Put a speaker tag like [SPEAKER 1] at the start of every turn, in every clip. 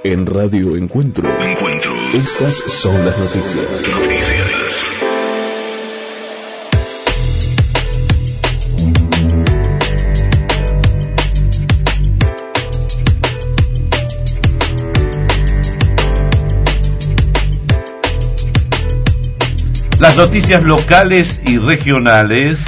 [SPEAKER 1] En Radio Encuentro. Estas son las noticias.
[SPEAKER 2] Las noticias locales y regionales.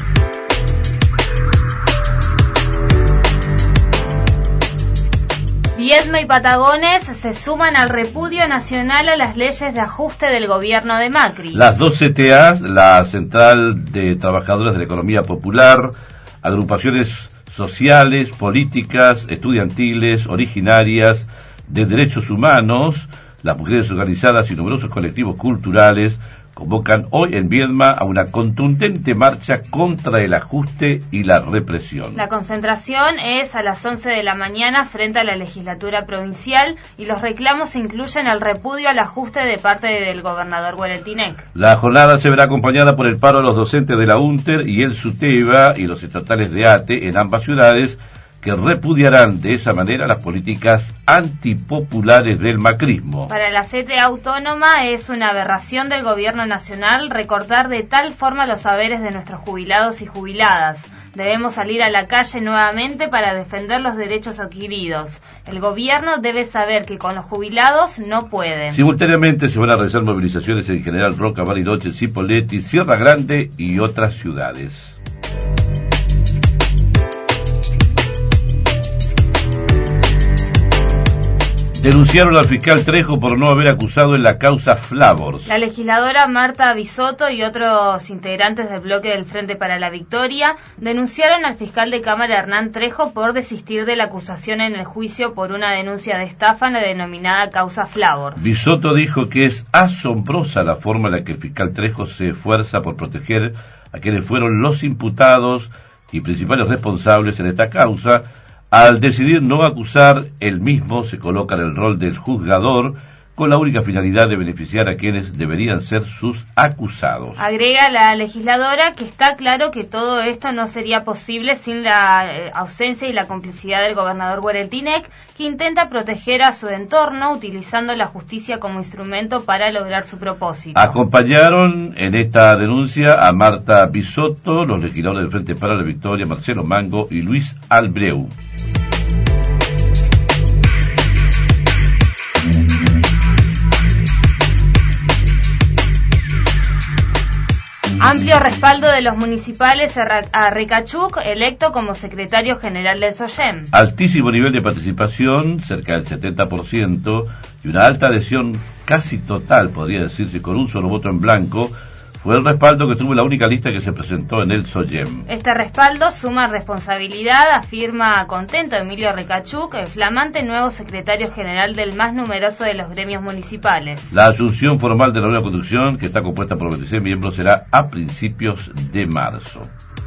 [SPEAKER 3] Viedma y Patagones se suman al repudio nacional a las leyes de ajuste del gobierno de Macri.
[SPEAKER 2] Las dos CTA, la Central de Trabajadoras de la Economía Popular, agrupaciones sociales, políticas, estudiantiles, originarias, de derechos humanos, las mujeres organizadas y numerosos colectivos culturales convocan hoy en Viedma a una contundente marcha contra el ajuste y la represión.
[SPEAKER 3] La concentración es a las 11 de la mañana frente a la legislatura provincial y los reclamos incluyen el repudio al ajuste de parte del gobernador Guaretinec.
[SPEAKER 2] La jornada se verá acompañada por el paro de los docentes de la UNTER y el SUTEBA y los estatales de ATE en ambas ciudades, que repudiarán de esa manera las políticas antipopulares del macrismo.
[SPEAKER 3] Para la CTA autónoma es una aberración del gobierno nacional recortar de tal forma los saberes de nuestros jubilados y jubiladas. Debemos salir a la calle nuevamente para defender los derechos adquiridos. El gobierno debe saber que con los jubilados no pueden.
[SPEAKER 2] Simultáneamente se van a realizar movilizaciones en General Roca, Bariloche, Cipolletti, Sierra Grande y otras ciudades. Denunciaron al fiscal Trejo por no haber acusado en la causa Flavors.
[SPEAKER 3] La legisladora Marta Bisotto y otros integrantes del bloque del Frente para la Victoria denunciaron al fiscal de Cámara Hernán Trejo por desistir de la acusación en el juicio por una denuncia de estafa en la denominada causa Flavors.
[SPEAKER 2] Bisotto dijo que es asombrosa la forma en la que el fiscal Trejo se esfuerza por proteger a quienes fueron los imputados y principales responsables en esta causa. Al decidir no acusar, él mismo se coloca en el rol del juzgador con la única finalidad de beneficiar a quienes deberían ser sus acusados.
[SPEAKER 3] Agrega la legisladora que está claro que todo esto no sería posible sin la ausencia y la complicidad del gobernador Guaretinec, que intenta proteger a su entorno utilizando la justicia como instrumento para lograr su propósito.
[SPEAKER 2] Acompañaron en esta denuncia a Marta Bisotto, los legisladores del Frente para la Victoria, Marcelo Mango y Luis Albreu.
[SPEAKER 3] Amplio respaldo de los municipales a Recachuk, electo como secretario general del SOYEM.
[SPEAKER 2] Altísimo nivel de participación, cerca del 70%, y una alta adhesión casi total, podría decirse, con un solo voto en blanco, fue el respaldo que tuvo la única lista que se presentó en el SOYEM.
[SPEAKER 3] Este respaldo suma responsabilidad, afirma contento Emilio Recachuk, el flamante nuevo secretario general del más numeroso de los gremios municipales.
[SPEAKER 2] La asunción formal de la nueva conducción, que está compuesta por 26 miembros, será a principios de marzo.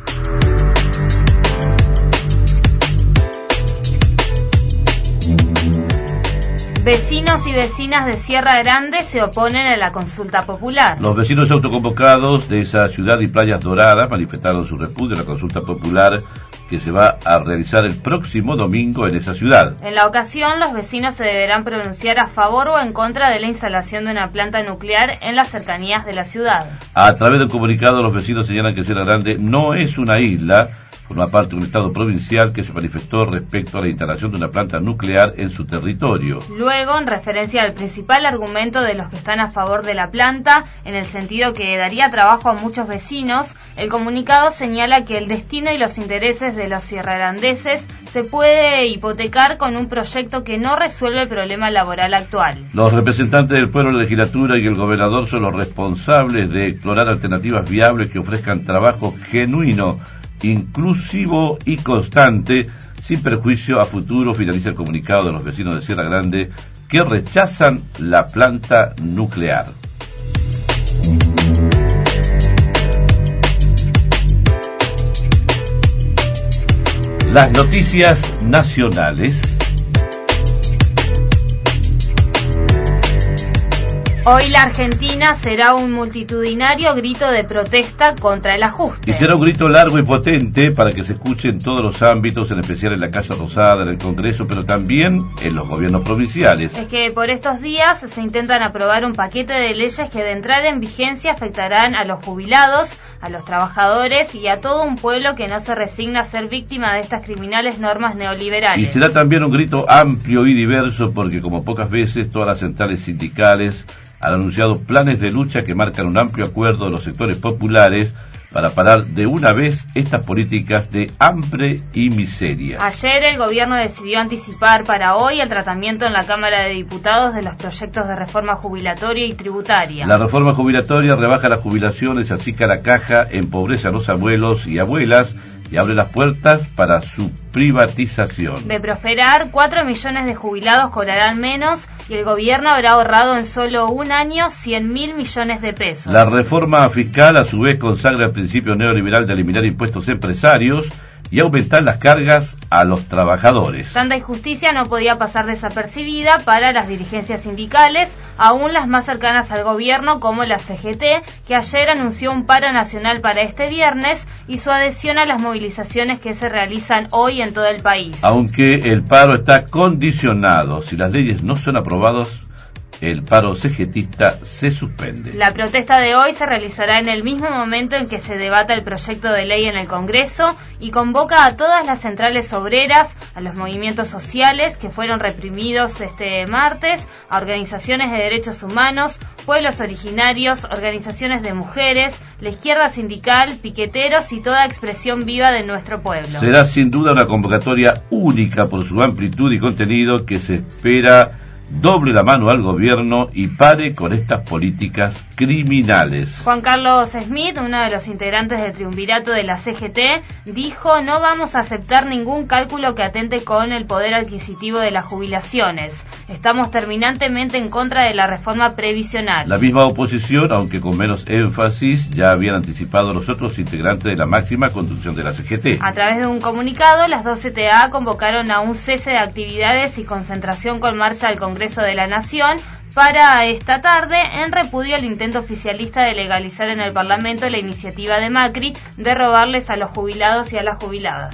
[SPEAKER 3] Vecinos y vecinas de Sierra Grande se oponen a la consulta popular.
[SPEAKER 2] Los vecinos autoconvocados de esa ciudad y Playas Doradas manifestaron su repudio a la consulta popular que se va a realizar el próximo domingo en esa ciudad.
[SPEAKER 3] En la ocasión, los vecinos se deberán pronunciar a favor o en contra de la instalación de una planta nuclear en las cercanías de la ciudad.
[SPEAKER 2] A través del comunicado, los vecinos señalan que Sierra Grande no es una isla, forma parte de un estado provincial que se manifestó respecto a la instalación de una planta nuclear en su territorio.
[SPEAKER 3] Luego, en referencia al principal argumento de los que están a favor de la planta, en el sentido que daría trabajo a muchos vecinos, el comunicado señala que el destino y los intereses de los sierragrandeses se puede hipotecar con un proyecto que no resuelve el problema laboral actual.
[SPEAKER 2] Los representantes del pueblo, la legislatura y el gobernador son los responsables de explorar alternativas viables que ofrezcan trabajo genuino, inclusivo y constante, sin perjuicio a futuro, finaliza el comunicado de los vecinos de Sierra Grande que rechazan la planta nuclear. Las noticias nacionales.
[SPEAKER 3] Hoy la Argentina será un multitudinario grito de protesta contra el ajuste.
[SPEAKER 2] Y será un grito largo y potente para que se escuche en todos los ámbitos, en especial en la Casa Rosada, en el Congreso, pero también en los gobiernos provinciales.
[SPEAKER 3] Es que por estos días se intentan aprobar un paquete de leyes que de entrar en vigencia afectarán a los jubilados, a los trabajadores y a todo un pueblo que no se resigna a ser víctima de estas criminales normas neoliberales.
[SPEAKER 2] Y será también un grito amplio y diverso porque, como pocas veces, todas las centrales sindicales han anunciado planes de lucha que marcan un amplio acuerdo de los sectores populares para parar de una vez estas políticas de hambre y miseria.
[SPEAKER 3] Ayer el gobierno decidió anticipar para hoy el tratamiento en la Cámara de Diputados de los proyectos de reforma jubilatoria y tributaria.
[SPEAKER 2] La reforma jubilatoria rebaja las jubilaciones, achica la caja, empobrece a los abuelos y abuelas y abre las puertas para su privatización.
[SPEAKER 3] De prosperar, 4 millones de jubilados cobrarán menos y el gobierno habrá ahorrado en solo un año 100.000 millones de pesos.
[SPEAKER 2] La reforma fiscal a su vez consagra el principio neoliberal de eliminar impuestos empresarios y aumentar las cargas a los trabajadores.
[SPEAKER 3] Tanta injusticia no podía pasar desapercibida para las dirigencias sindicales, aún las más cercanas al gobierno como la CGT, que ayer anunció un paro nacional para este viernes y su adhesión a las movilizaciones que se realizan hoy en todo el país.
[SPEAKER 2] Aunque el paro está condicionado, si las leyes no son aprobadas, el paro CGTista se suspende.
[SPEAKER 3] La protesta de hoy se realizará en el mismo momento en que se debata el proyecto de ley en el Congreso y convoca a todas las centrales obreras, a los movimientos sociales que fueron reprimidos este martes, a organizaciones de derechos humanos, pueblos originarios, organizaciones de mujeres, la izquierda sindical, piqueteros y toda expresión viva de nuestro pueblo.
[SPEAKER 2] Será sin duda una convocatoria única por su amplitud y contenido que se espera doble la mano al gobierno y pare con estas políticas criminales.
[SPEAKER 3] Juan Carlos Smith, uno de los integrantes del triunvirato de la CGT, dijo: no vamos a aceptar ningún cálculo que atente con el poder adquisitivo de las jubilaciones. Estamos terminantemente en contra de la reforma previsional.
[SPEAKER 2] La misma oposición, aunque con menos énfasis, ya habían anticipado los otros integrantes de la máxima conducción de la CGT.
[SPEAKER 3] A través de un comunicado, las dos CTA convocaron a un cese de actividades y concentración con marcha al Congreso de la Nación para esta tarde en repudio al intento oficialista de legalizar en el Parlamento la iniciativa de Macri de robarles a los jubilados y a las jubiladas.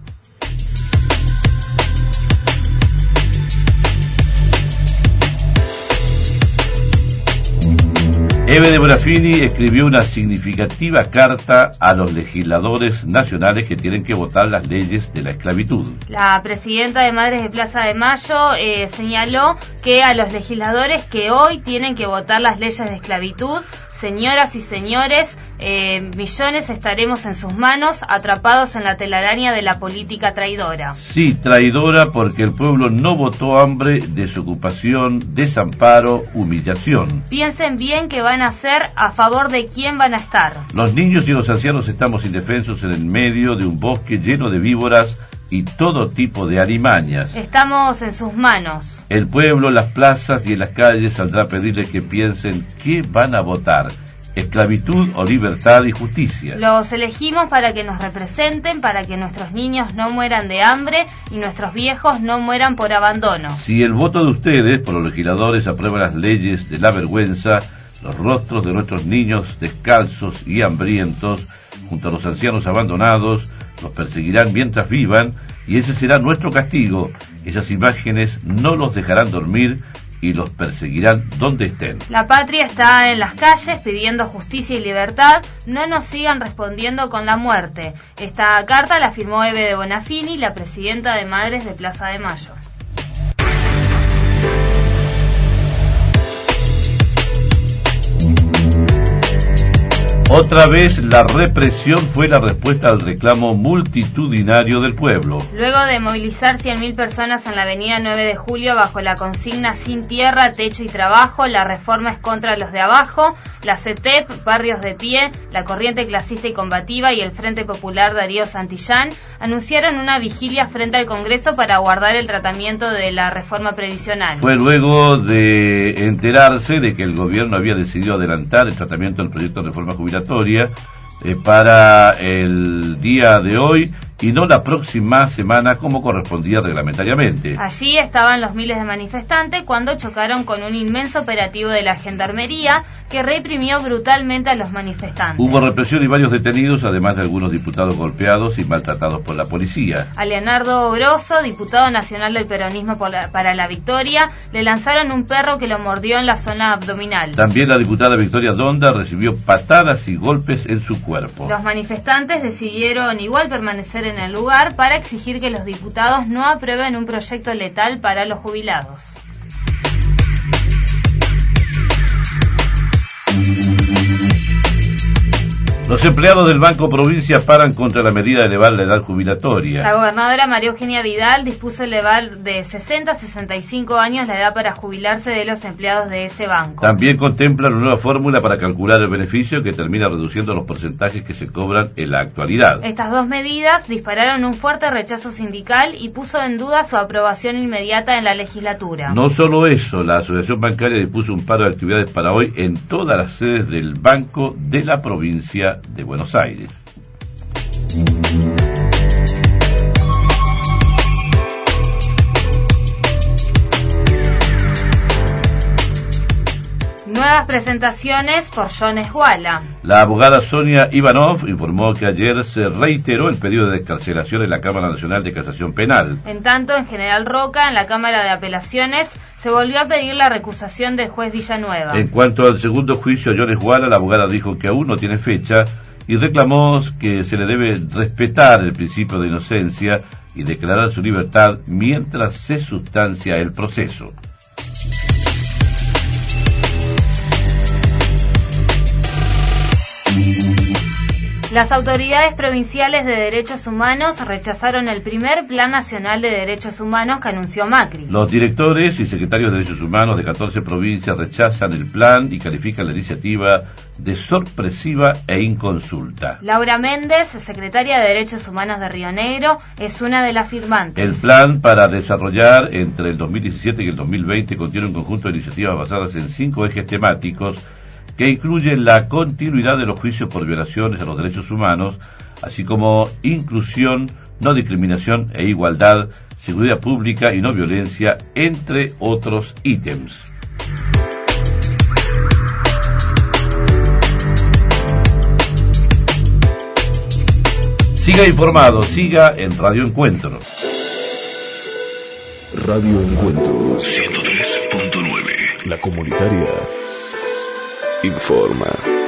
[SPEAKER 2] Eve de Bonafini escribió una significativa carta a los legisladores nacionales que tienen que votar las leyes de la esclavitud.
[SPEAKER 3] La presidenta de Madres de Plaza de Mayo señaló que a los legisladores que hoy tienen que votar las leyes de esclavitud, señoras y señores, millones estaremos en sus manos, atrapados en la telaraña de la política traidora.
[SPEAKER 2] Sí, traidora porque el pueblo no votó hambre, desocupación, desamparo, humillación.
[SPEAKER 3] Piensen bien qué van a hacer, a favor de quién van a estar.
[SPEAKER 2] Los niños y los ancianos estamos indefensos en el medio de un bosque lleno de víboras y todo tipo de alimañas.
[SPEAKER 3] Estamos en sus manos.
[SPEAKER 2] El pueblo, en las plazas y en las calles saldrá a pedirles que piensen qué van a votar: esclavitud o libertad y justicia.
[SPEAKER 3] Los elegimos para que nos representen, para que nuestros niños no mueran de hambre y nuestros viejos no mueran por abandono.
[SPEAKER 2] Si el voto de ustedes, por los legisladores, aprueba las leyes de la vergüenza, los rostros de nuestros niños descalzos y hambrientos, junto a los ancianos abandonados, los perseguirán mientras vivan, y ese será nuestro castigo. Esas imágenes no los dejarán dormir y los perseguirán donde estén.
[SPEAKER 3] La patria está en las calles pidiendo justicia y libertad. No nos sigan respondiendo con la muerte. Esta carta la firmó Eve de Bonafini, la presidenta de Madres de Plaza de Mayo.
[SPEAKER 2] Otra vez la represión fue la respuesta al reclamo multitudinario del pueblo.
[SPEAKER 3] Luego de movilizar 100.000 personas en la avenida 9 de Julio bajo la consigna sin tierra, techo y trabajo, la reforma es contra los de abajo, la CETEP, Barrios de Pie, la Corriente Clasista y Combativa y el Frente Popular Darío Santillán anunciaron una vigilia frente al Congreso para aguardar el tratamiento de la reforma previsional.
[SPEAKER 2] Fue luego de enterarse de que el gobierno había decidido adelantar el tratamiento del proyecto de reforma jubilatoria para el día de hoy y no la próxima semana como correspondía reglamentariamente.
[SPEAKER 3] Allí estaban los miles de manifestantes cuando chocaron con un inmenso operativo de la Gendarmería que reprimió brutalmente a los manifestantes.
[SPEAKER 2] Hubo represión y varios detenidos, además de algunos diputados golpeados y maltratados por la policía.
[SPEAKER 3] A Leonardo Grosso, diputado nacional del peronismo para la Victoria, le lanzaron un perro que lo mordió en la zona abdominal.
[SPEAKER 2] También la diputada Victoria Donda recibió patadas y golpes en su cuerpo.
[SPEAKER 3] Los manifestantes decidieron igual permanecer en el lugar para exigir que los diputados no aprueben un proyecto letal para los jubilados.
[SPEAKER 2] Los empleados del Banco Provincia paran contra la medida de elevar la edad jubilatoria.
[SPEAKER 3] La gobernadora María Eugenia Vidal dispuso elevar de 60 a 65 años la edad para jubilarse de los empleados de ese banco.
[SPEAKER 2] También contempla una nueva fórmula para calcular el beneficio que termina reduciendo los porcentajes que se cobran en la actualidad.
[SPEAKER 3] Estas dos medidas dispararon un fuerte rechazo sindical y puso en duda su aprobación inmediata en la legislatura.
[SPEAKER 2] No solo eso, la Asociación Bancaria dispuso un paro de actividades para hoy en todas las sedes del Banco de la Provincia de Buenos Aires.
[SPEAKER 3] Nuevas presentaciones por John Esguala.
[SPEAKER 2] La abogada Sonia Ivanov informó que ayer se reiteró el pedido de excarcelación en la Cámara Nacional de Casación Penal.
[SPEAKER 3] En tanto, en General Roca, en la Cámara de Apelaciones, se volvió a pedir la recusación del juez Villanueva.
[SPEAKER 2] En cuanto al segundo juicio a John Esguala, la abogada dijo que aún no tiene fecha y reclamó que se le debe respetar el principio de inocencia y declarar su libertad mientras se sustancia el proceso.
[SPEAKER 3] Las autoridades provinciales de derechos humanos rechazaron el primer Plan Nacional de Derechos Humanos que anunció Macri.
[SPEAKER 2] Los directores y secretarios de derechos humanos de 14 provincias rechazan el plan y califican la iniciativa de sorpresiva e inconsulta.
[SPEAKER 3] Laura Méndez, secretaria de Derechos Humanos de Río Negro, es una de las firmantes.
[SPEAKER 2] El plan para desarrollar entre el 2017 y el 2020 contiene un conjunto de iniciativas basadas en 5 ejes temáticos que incluyen la continuidad de los juicios por violaciones a los derechos humanos, así como inclusión, no discriminación e igualdad, seguridad pública y no violencia, entre otros ítems. Siga informado, siga en Radio Encuentro.
[SPEAKER 1] Radio Encuentro
[SPEAKER 4] 103.9.
[SPEAKER 1] La comunitaria informa.